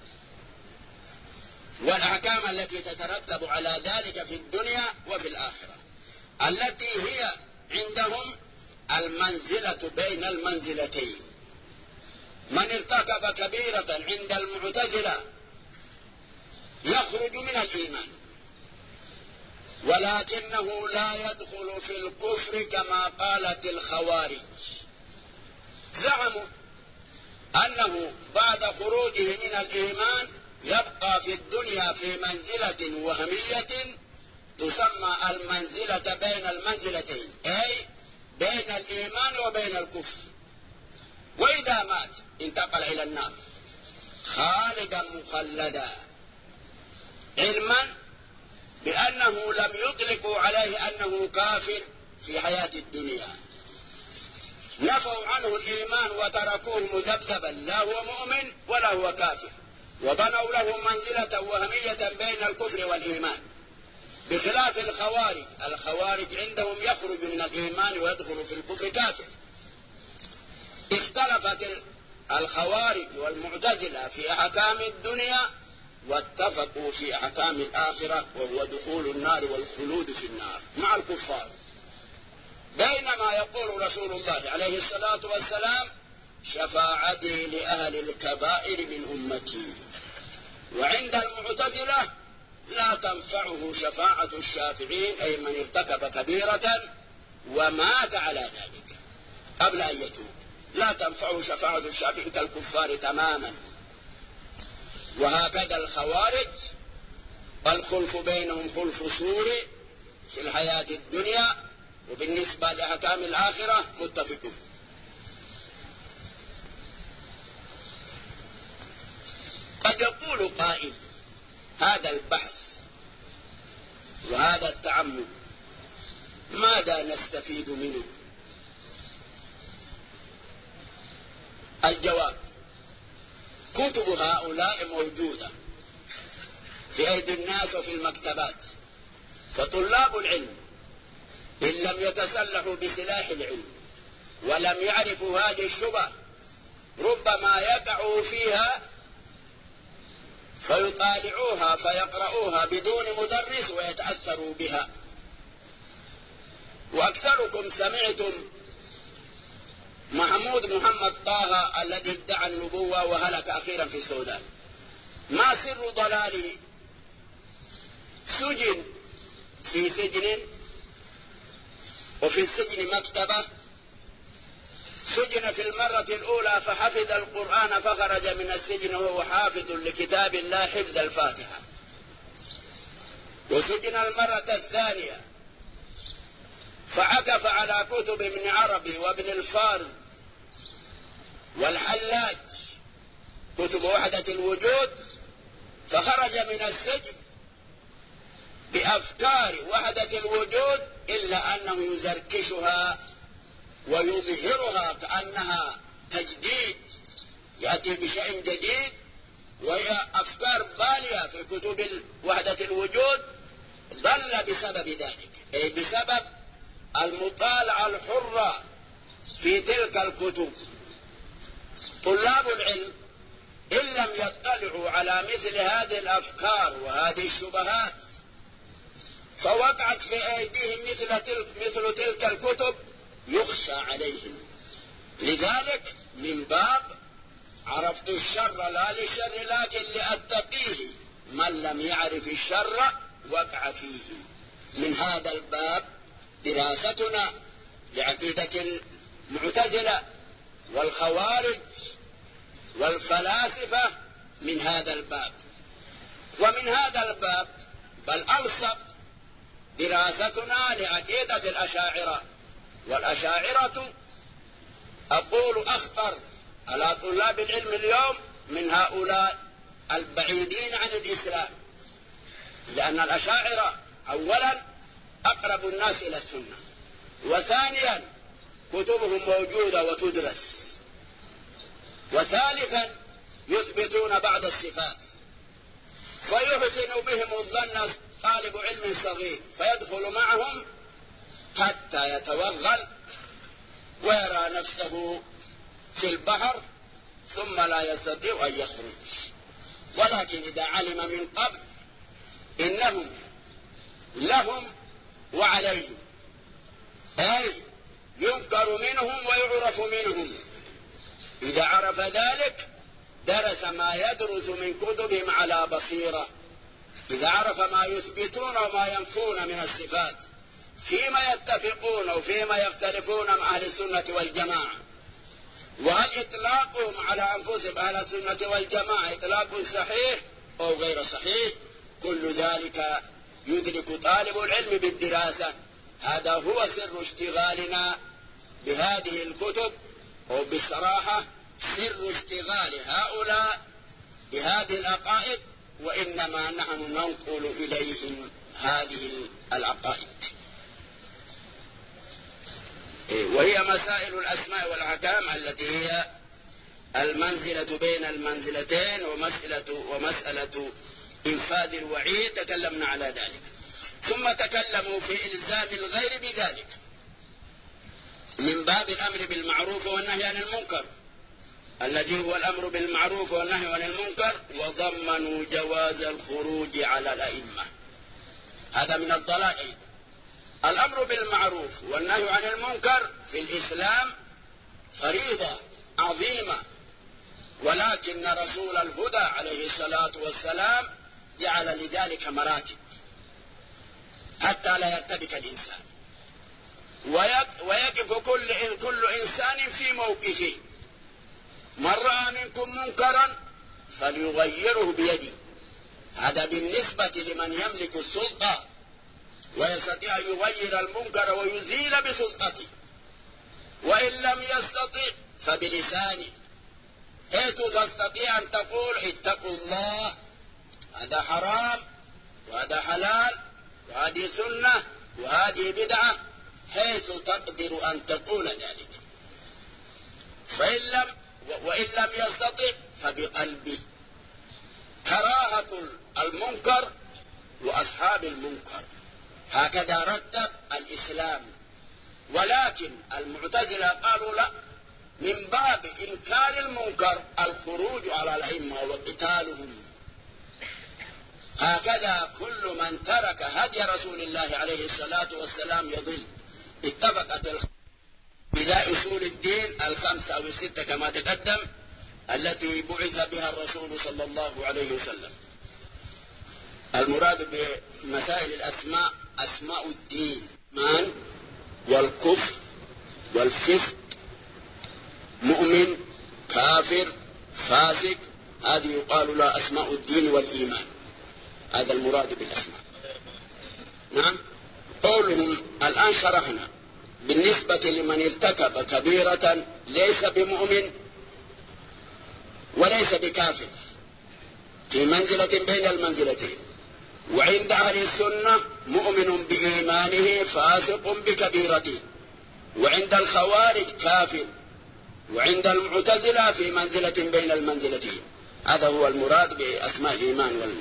والأحكام التي تترتب على ذلك في الدنيا وفي الآخرة، التي هي عندهم المنزلة بين المنزلتين. من ارتكب كبيرة عند المعتزلة يخرج من الإيمان، ولكنه لا يدخل في الكفر كما قالت الخوارج. زعموا أنه بعد خروجه من الإيمان يبقى في الدنيا في منزلة وهمية تسمى المنزلة بين المنزلتين، أي بين الإيمان وبين الكفر. وإذا مات انتقل إلى النار خالدا مخلدا، علما بأنه لم يطلقوا عليه أنه كافر في حياة الدنيا. نفوا عنه الإيمان وتركوه مذبذبا، لا هو مؤمن ولا هو كافر، وبنوا له منزلة وهمية بين الكفر والإيمان، بخلاف الخوارج. الخوارج عندهم يخرج من الإيمان ويدخل في الكفر كافر. اختلفت الخوارج والمعتزلة في أحكام الدنيا واتفقوا في أحكام الآخرة، وهو دخول النار والخلود في النار مع الكفار. بينما يقول رسول الله عليه الصلاة والسلام: شفاعتي لأهل الكبائر من أمتي. وعند المعتزلة لا تنفعه شفاعة الشافعين، أي من ارتكب كبيرة ومات على ذلك قبل أن يتوب، لا تنفعه شفاعة الشافعين كالكفار تماما. وهكذا الخوارج الخلف بينهم خلف سوري في الحياة الدنيا، وبالنسبة لأحكام الآخرة متفقون. قد يقول قائل: هذا البحث يستفيد منه؟ الجواب: كتب هؤلاء موجودة في أيدي الناس وفي المكتبات، فطلاب العلم إن لم يتسلحوا بسلاح العلم ولم يعرفوا هذه الشبهة ربما يقعوا فيها فيطالعوها فيقرؤوها بدون مدرس ويتأثروا بها. وأكثركم سمعتم محمد طه الذي ادعى النبوة وهلك أخيرا في السودان. ما سر ضلاله؟ سجن في سجن، وفي السجن مكتبة. سجن في المرة الأولى فحفظ القرآن فخرج من السجن وهو حافظ لكتاب الله حفظ الفاتحة. وسجن المرة الثانية فعكف على كتب ابن عربي وابن الفارض والحلاج كتب وحدة الوجود، فخرج من السجن بأفكار وحدة الوجود إلا أنه يزركشها ويظهرها كأنها تجديد، يأتي بشيء جديد، وهي أفكار بالية في كتب وحدة الوجود. ضل بسبب ذلك، أي بسبب المطالعة الحرة في تلك الكتب. طلاب العلم إن لم يطلعوا على مثل هذه الأفكار وهذه الشبهات فوقعت في أيديهم مثل تلك الكتب يخشى عليهم. لذلك من باب عرفت الشر لا للشر لكن لأتقيه، من لم يعرف الشر وقع فيه. من هذا الباب دراستنا لعقيدة المعتزلة والخوارج والفلاسفة من هذا الباب. ومن هذا الباب بل ألصق دراستنا لعقيدة الأشاعرة. والأشاعرة أقول أخطر على طلاب العلم اليوم من هؤلاء البعيدين عن الإسلام، لأن الأشاعرة أولا أقرب الناس إلى السنة، وثانيا كتبهم موجودة وتدرس، وثالثا يثبتون بعض الصفات، فيحسن بهم الظن طالب علم صغير فيدخل معهم حتى يتوغل ويرى نفسه في البحر ثم لا يستطيع أن يخرج. ولكن إذا علم من قبل إنهم لهم وعليهم، أي ينكر منهم ويعرف منهم، إذا عرف ذلك درس ما يدرس من كتبهم على بصيرة، إذا عرف ما يثبتون وما ينفون من الصفات، فيما يتفقون وفيما يختلفون مع أهل السنة والجماعة، وهل إطلاقهم على أنفسهم أهل السنة والجماعة إطلاق صحيح أو غير صحيح، كل ذلك يدرك طالب العلم بالدراسة. هذا هو سر اشتغالنا بهذه الكتب، أو بالصراحة سر اشتغال هؤلاء بهذه العقائد، وإنما نحن ننقل إليهم هذه العقائد، وهي مسائل الأسماء والأحكام التي هي المنزلة بين المنزلتين ومسألة إنفاذ الوعيد، تكلمنا على ذلك. ثم تكلموا في إلزام الغير بذلك من باب الأمر بالمعروف والنهي عن المنكر، الذي هو الأمر بالمعروف والنهي عن المنكر، وضمنوا جواز الخروج على الأئمة. هذا من الضلال أيضا. الأمر بالمعروف والنهي عن المنكر في الإسلام فريضة عظيمة، ولكن رسول الهدى عليه الصلاة والسلام جعل لذلك مراتب حتى لا يرتبك الإنسان، ويقف كل إنسان في موقفه. من رأى منكم منكرا فليغيره بيده، هذا بالنسبة لمن يملك السلطة ويستطيع أن يغير المنكر ويزيل بسلطته، وإن لم يستطع فبلسانه، حيث تستطيع أن تقول اتقوا الله، هذا حرام وهذا حلال وهذه سنة وهذه بدعة، حيث تقدر أن تقول ذلك، وإن لم يستطع فبقلبه، كراهة المنكر وأصحاب المنكر، هكذا رتب الإسلام. ولكن المعتزلة قالوا لا، من باب إنكار المنكر الخروج على الأئمة وقتالهم. هكذا كل من ترك هدي رسول الله عليه الصلاة والسلام يضل. اتفقت إلى أصول الدين الخمسة أو الستة كما تقدم التي بعث بها الرسول صلى الله عليه وسلم. المراد بمسائل الأسماء أسماء الدين، الإيمان والكفر والفسق، مؤمن كافر فاسق، هذه يقال لها أسماء الدين والإيمان. هذا المراد بالأسماء. نعم. قولهم الآن شرحنا بالنسبة لمن ارتكب كبيرة ليس بمؤمن وليس بكافر، في منزلة بين المنزلتين. وعند أهل السنة مؤمن بإيمانه فاسق بكبيرته، وعند الخوارج كافر، وعند المعتزلة في منزلة بين المنزلتين. هذا هو المراد بأسماء الإيمان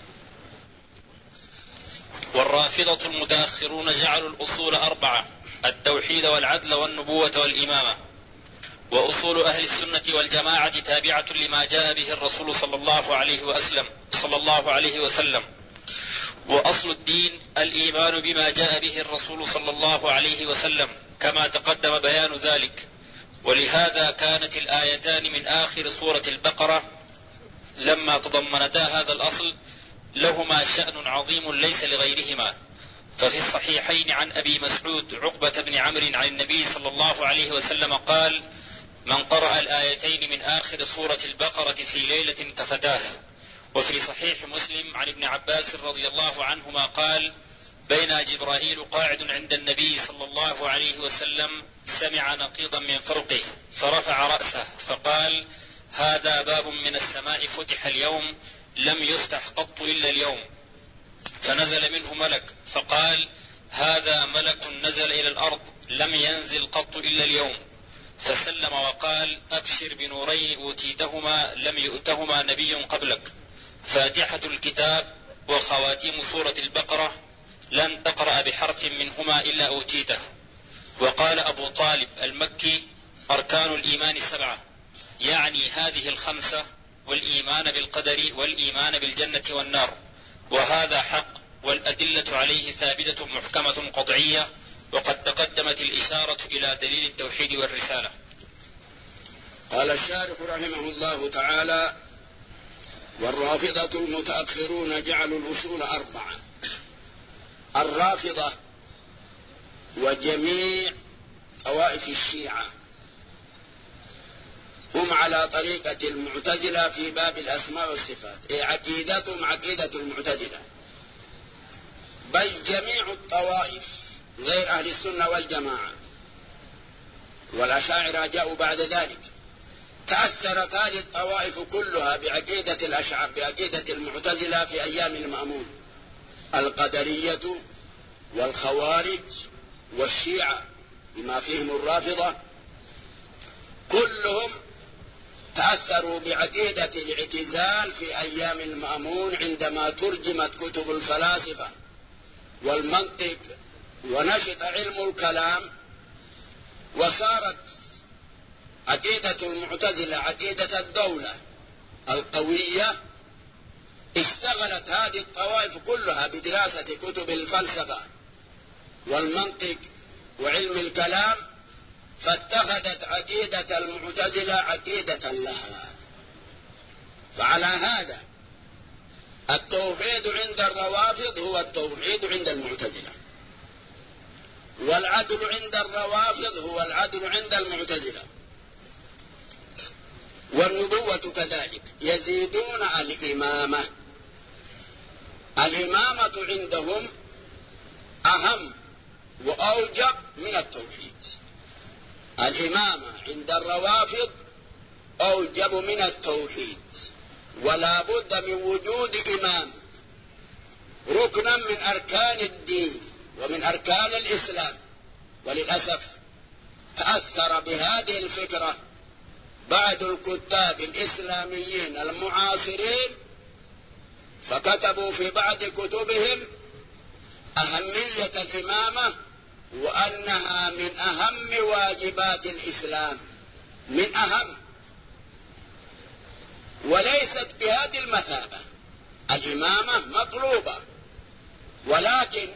والرافضة المتأخرون جعلوا الأصول 4: التوحيد والعدل والنبوة والإمامة. وأصول أهل السنة والجماعة تابعة لما جاء به الرسول صلى الله عليه وسلم. وأصل الدين الإيمان بما جاء به الرسول صلى الله عليه وسلم كما تقدم بيان ذلك. ولهذا كانت الآيتان من آخر سورة البقرة لما تضمنتا هذا الأصل لهما شأن عظيم ليس لغيرهما. ففي الصحيحين عن أبي مسعود عقبة بن عمرو عن النبي صلى الله عليه وسلم قال: من قرأ الآيتين من آخر سورة البقرة في ليلة كفتاه. وفي صحيح مسلم عن ابن عباس رضي الله عنهما قال: بين جبرائيل قاعد عند النبي صلى الله عليه وسلم سمع نقيضا من فوقه فرفع رأسه فقال: هذا باب من السماء فتح اليوم لم يفتح قط إلا اليوم. فنزل منه ملك فقال: هذا ملك نزل إلى الأرض لم ينزل قط إلا اليوم. فسلم وقال: أبشر بنورين أوتيتهما لم يؤتهما نبي قبلك، فاتحة الكتاب وخواتيم سورة البقرة، لن تقرأ بحرف منهما إلا أوتيته. وقال أبو طالب المكي: أركان الإيمان 7، يعني هذه 5، والإيمان بالقدر والإيمان بالجنة والنار. وهذا حق، والأدلة عليه ثابتة محكمة قطعية، وقد تقدمت الإشارة إلى دليل التوحيد والرسالة. قال الشارح رحمه الله تعالى: والرافضة المتأخرون جعلوا الأصول 4. الرافضة وجميع طوائف الشيعة هم على طريقة المعتزلة في باب الأسماء والصفات، عقيدتهم عقيدة المعتزلة. بل جميع الطوائف غير أهل السنة والجماعة والأشاعرة جاءوا بعد ذلك. تأثرت هذه الطوائف كلها بعقيدة الأشعار، بعقيدة المعتزلة في أيام المأمون، القدرية والخوارج والشيعة بما فيهم الرافضة، كلهم تأثروا بعقيدة الاعتزال في أيام المأمون عندما ترجمت كتب الفلاسفة والمنطق ونشط علم الكلام، وصارت عقيدة المعتزلة عقيدة الدولة القوية. اشتغلت هذه الطوائف كلها بدراسة كتب الفلسفة والمنطق وعلم الكلام، فاتخذت عقيدة المعتزلة عقيدة لها. فعلى هذا التوحيد عند الروافض هو التوحيد عند المعتزلة، والعدل عند الروافض هو العدل عند المعتزلة، والنبوة كذلك. يزيدون الإمامة. الإمامة عندهم أهم وأوجب من التوحيد. الإمامة عند الروافض أوجب من التوحيد، ولا بد من وجود إمام، ركنا من أركان الدين ومن أركان الإسلام. وللأسف تأثر بهذه الفكرة بعض الكتاب الإسلاميين المعاصرين، فكتبوا في بعض كتبهم أهمية الإمامة وأنها من أهم واجبات الإسلام، من أهم، وليست بهذه المثابة. الإمامة مطلوبة، ولكن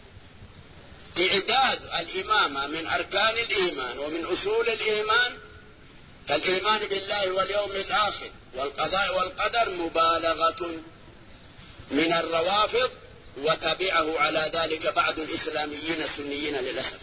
إعداد الإمامة من أركان الإيمان ومن أصول الإيمان كالإيمان بالله واليوم الآخر والقضاء والقدر مبالغة من الروافض، وتبعه على ذلك بعض الإسلاميين السنيين للأسف.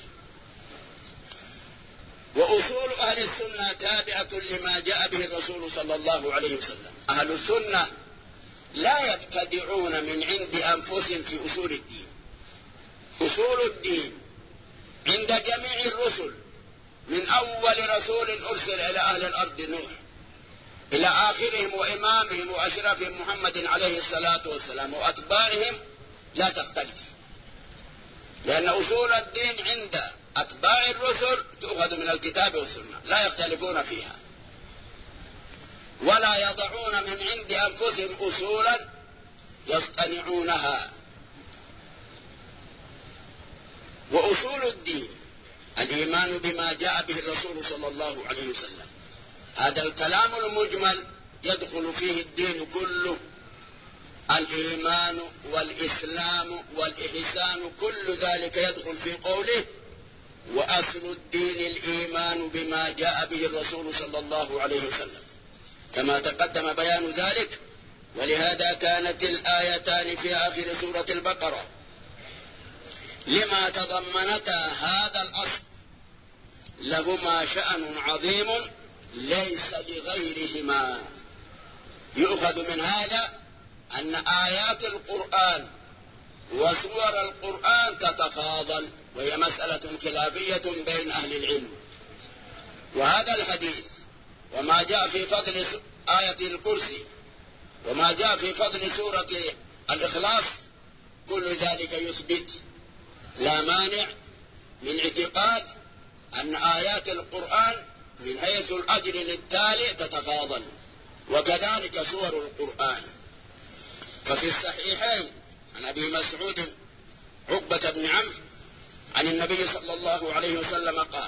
وأصول أهل السنة تابعة لما جاء به الرسول صلى الله عليه وسلم. أهل السنة لا يبتدعون من عند أنفسهم في أصول الدين. أصول الدين عند جميع الرسل من أول رسول أرسل إلى أهل الأرض نوح إلى آخرهم وإمامهم وأشرفهم محمد عليه الصلاة والسلام وأتباعهم لا تختلف، لأن أصول الدين عند أتباع الرسل تؤخذ من الكتاب والسنة، لا يختلفون فيها، ولا يضعون من عند أنفسهم أصولا يصطنعونها. وأصول الدين الإيمان بما جاء به الرسول صلى الله عليه وسلم. هذا الكلام المجمل يدخل فيه الدين كله، الإيمان والإسلام والإحسان، كل ذلك يدخل في قوله وأصل الدين الإيمان بما جاء به الرسول صلى الله عليه وسلم، كما تقدم بيان ذلك. ولهذا كانت الآيتان في آخر سورة البقرة لما تضمنتا هذا الأصل لهما شأن عظيم ليس لغيرهما. يؤخذ من هذا أن آيات القرآن وسور القرآن تتفاضل، وهي مسألة خلافية بين أهل العلم. وهذا الحديث وما جاء في فضل آية الكرسي وما جاء في فضل سورة الإخلاص كل ذلك يثبت لا مانع من اعتقاد أن آيات القرآن من حيث الأجر للتالي تتفاضل، وكذلك سور القرآن. ففي الصحيحين عن أبي مسعود عقبة بن عمرو عن النبي صلى الله عليه وسلم قال: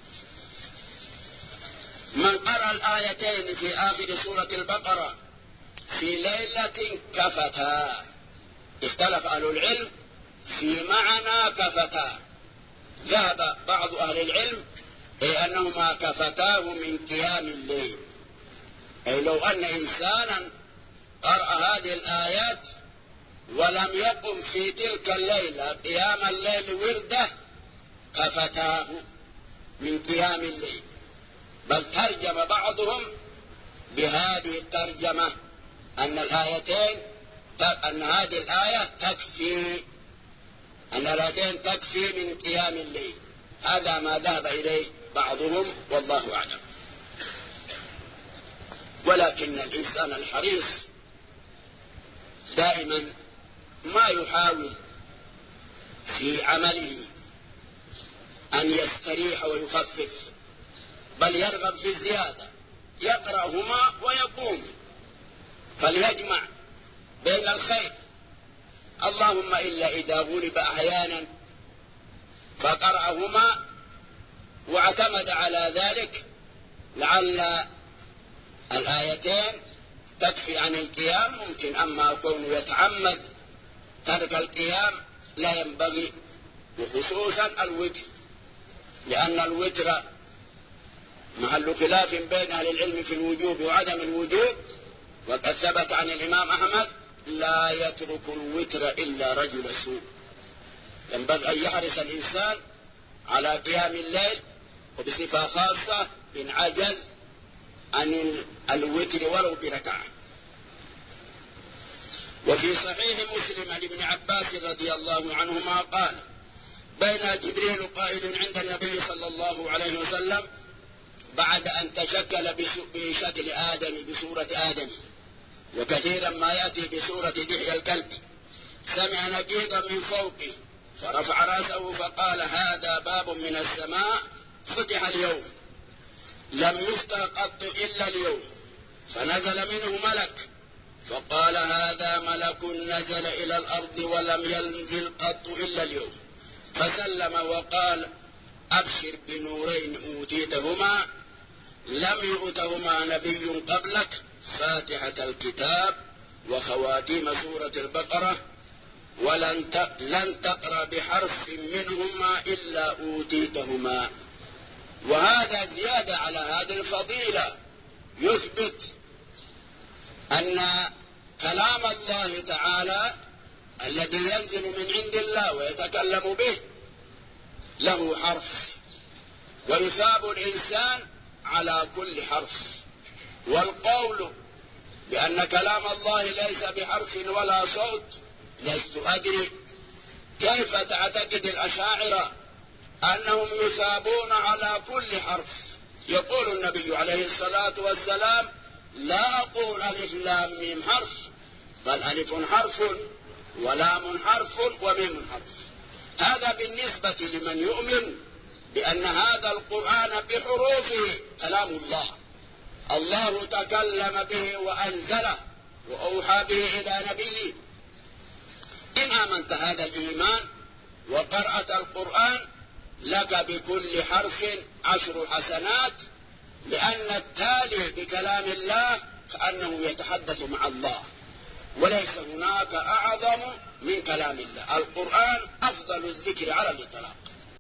من قرأ الآيتين في آخر سورة البقرة في ليلة كفتا. اختلف أهل العلم في معنى كفتا. ذهب بعض أهل العلم أي أنهما كفتاه من قيام الليل، أي لو أن إنسانا قرأ هذه الآيات ولم يقم في تلك الليلة قيام الليل ورده كفتاه من قيام الليل. بل ترجم بعضهم بهذه الترجمة أن هذه الآية تكفي، أن الآيتين تكفي من قيام الليل. هذا ما ذهب إليه بعضهم والله أعلم. ولكن الإنسان الحريص دائما ما يحاول في عمله أن يستريح ويخفف، بل يرغب في الزيادة، يقرأهما ويقوم، فليجمع بين الخير. اللهم إلا إذا غلب أحيانا فقرأهما واعتمد على ذلك لعل الآيتين تكفي عن القيام ممكن، أما كونه يتعمد ترك القيام لا ينبغي، وخصوصا الوتر، لأن الوتر محل خلاف بين أهل العلم في الوجوب وعدم الوجوب. وقد ثبت عن الإمام أحمد: لا يترك الوتر إلا رجل سوء. ينبغي أن يحرص الإنسان على قيام الليل، وبصفة خاصة إن عجز عن الوتر ولو بركعة. وفي صحيح مسلم عن ابن عباس رضي الله عنهما قال: بين جبريل قائد عند النبي صلى الله عليه وسلم بعد أن تشكل بشكل آدم بصورة آدم، وكثيرا ما يأتي بصورة دحية الكلب، سمع نقيضا من فوقه فرفع رأسه فقال: هذا باب من السماء فتح اليوم، لم يفتح قط إلا اليوم. فنزل منه ملك فقال: هذا ملك نزل إلى الأرض ولم ينزل قط إلا اليوم. فسلم وقال: أبشر بنورين أوتيتهما لم يؤتهما نبي قبلك، فاتحة الكتاب وخواتيم سورة البقرة، لن تقرأ بحرف منهما إلا أوتيتهما. وهذا زيادة على هذه الفضيلة، يثبت أن كلام الله تعالى الذي ينزل من عند الله ويتكلم به له حرف، ويثاب الإنسان على كل حرف. والقول بأن كلام الله ليس بحرف ولا صوت لست أدري كيف تعتقد الأشاعرة أنهم يثابون على كل حرف. يقول النبي عليه الصلاة والسلام: لا أقول ألف لام ميم حرف، بل ألف حرف ولام حرف وميم حرف. هذا بالنسبة لمن يؤمن بأن هذا القرآن بحروفه كلام الله، الله تكلم به وأنزله وأوحى به إلى نبيه. إن آمنت هذا الإيمان وقرأت القرآن لك بكل حرف 10 حسنات، لأن التالي بكلام الله كأنه يتحدث مع الله، وليس هناك أعظم من كلام الله. القرآن أفضل الذكر على الإطلاق.